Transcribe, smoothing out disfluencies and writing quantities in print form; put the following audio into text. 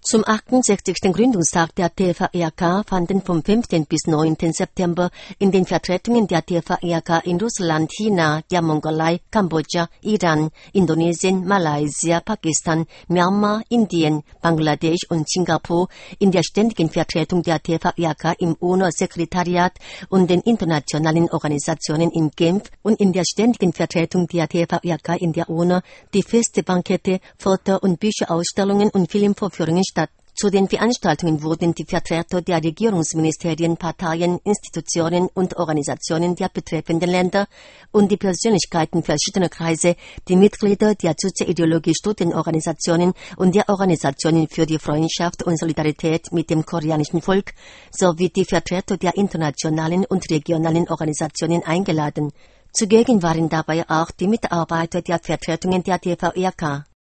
Zum 68. Gründungstag der TVEAK fanden vom 5. bis 9. September in den Vertretungen der TVEAK in Russland, China, der Mongolei, Kambodscha, Iran, Indonesien, Malaysia, Pakistan, Myanmar, Indien, Bangladesch und Singapur in der ständigen Vertretung der TVEAK im UNO-Sekretariat und den internationalen Organisationen in Genf und in der ständigen Vertretung der TVEAK in der UNO die Feste, Bankette, Foto- und Bücherausstellungen und Filmvorführungen statt. Zu den Veranstaltungen wurden die Vertreter der Regierungsministerien, Parteien, Institutionen und Organisationen der betreffenden Länder und die Persönlichkeiten verschiedener Kreise, die Mitglieder der Sozialideologie-Studienorganisationen und der Organisationen für die Freundschaft und Solidarität mit dem koreanischen Volk sowie die Vertreter der internationalen und regionalen Organisationen eingeladen. Zugegen waren dabei auch die Mitarbeiter der Vertretungen der TVEAK.